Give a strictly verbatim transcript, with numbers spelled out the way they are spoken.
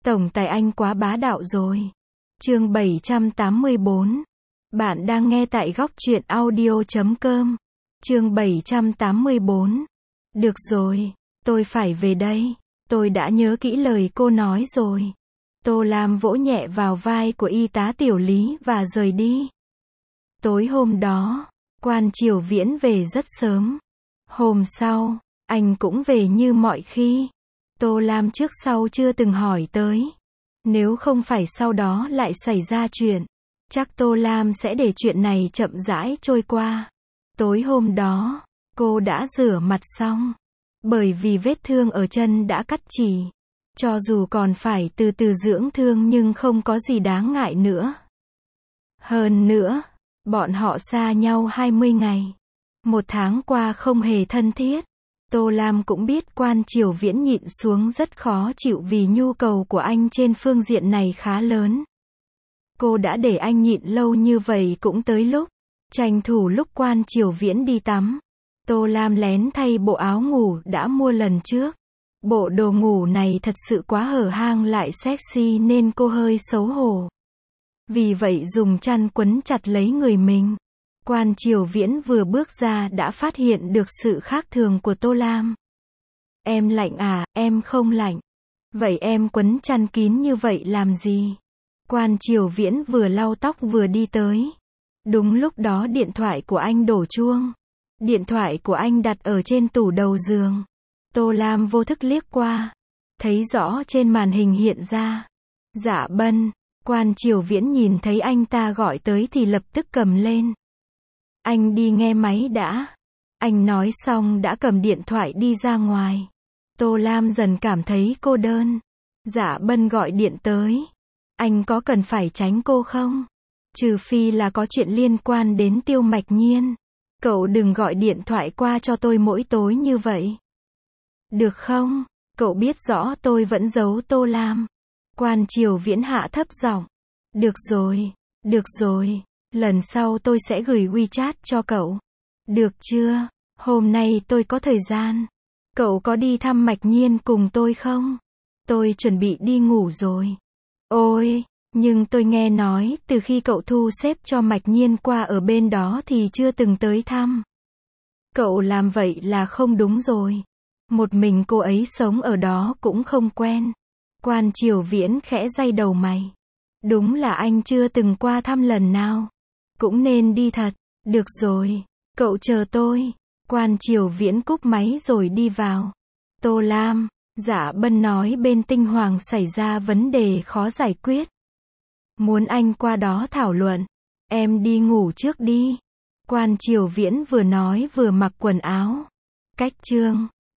Tổng tài anh quá bá đạo rồi. Chương bảy trăm tám mươi bốn. Bạn đang nghe tại góc truyện audio chấm com. Chương bảy trăm tám mươi bốn. Được rồi, tôi phải về đây. Tôi đã nhớ kỹ lời cô nói rồi. Tô Lam vỗ nhẹ vào vai của y tá Tiểu Lý và rời đi. Tối hôm đó, Quan Triều Viễn về rất sớm. Hôm sau, anh cũng về như mọi khi. Tô Lam trước sau chưa từng hỏi tới. Nếu không phải sau đó lại xảy ra chuyện, chắc Tô Lam sẽ để chuyện này chậm rãi trôi qua. Tối hôm đó, cô đã rửa mặt xong. Bởi vì vết thương ở chân đã cắt chỉ. Cho dù còn phải từ từ dưỡng thương nhưng không có gì đáng ngại nữa. Hơn nữa, bọn họ xa nhau hai mươi ngày. Một tháng qua không hề thân thiết. Tô Lam cũng biết Quan Triều Viễn nhịn xuống rất khó chịu vì nhu cầu của anh trên phương diện này khá lớn. Cô đã để anh nhịn lâu như vậy cũng tới lúc. Tranh thủ lúc Quan Triều Viễn đi tắm. Tô Lam lén thay bộ áo ngủ đã mua lần trước. Bộ đồ ngủ này thật sự quá hở hang lại sexy nên cô hơi xấu hổ. Vì vậy dùng chăn quấn chặt lấy người mình. Quan Triều Viễn vừa bước ra đã phát hiện được sự khác thường của Tô Lam. Em lạnh à, em không lạnh. Vậy em quấn chăn kín như vậy làm gì? Quan Triều Viễn vừa lau tóc vừa đi tới. Đúng lúc đó điện thoại của anh đổ chuông. Điện thoại của anh đặt ở trên tủ đầu giường. Tô Lam vô thức liếc qua. Thấy rõ trên màn hình hiện ra. Dạ Bân. Quan Triều Viễn nhìn thấy anh ta gọi tới thì lập tức cầm lên. Anh đi nghe máy đã. Anh nói xong đã cầm điện thoại đi ra ngoài. Tô Lam dần cảm thấy cô đơn. Dạ Bân gọi điện tới. Anh có cần phải tránh cô không? Trừ phi là có chuyện liên quan đến Tiêu Mạch Nhiên. Cậu đừng gọi điện thoại qua cho tôi mỗi tối như vậy. Được không? Cậu biết rõ tôi vẫn giấu Tô Lam. Quan Triều Viễn hạ thấp giọng. Được rồi, được rồi. Lần sau tôi sẽ gửi WeChat cho cậu. Được chưa? Hôm nay tôi có thời gian. Cậu có đi thăm Mạch Nhiên cùng tôi không? Tôi chuẩn bị đi ngủ rồi. Ôi, nhưng tôi nghe nói từ khi cậu thu xếp cho Mạch Nhiên qua ở bên đó thì chưa từng tới thăm. Cậu làm vậy là không đúng rồi. Một mình cô ấy sống ở đó cũng không quen. Quan Triều Viễn khẽ day đầu mày. Đúng là anh chưa từng qua thăm lần nào. Cũng nên đi thật. Được rồi, cậu chờ tôi. Quan Triều Viễn cúp máy rồi đi vào. Tô Lam, Dạ Bân nói bên Tinh Hoàng xảy ra vấn đề khó giải quyết. Muốn anh qua đó thảo luận. Em đi ngủ trước đi. Quan Triều Viễn vừa nói vừa mặc quần áo. Cách chương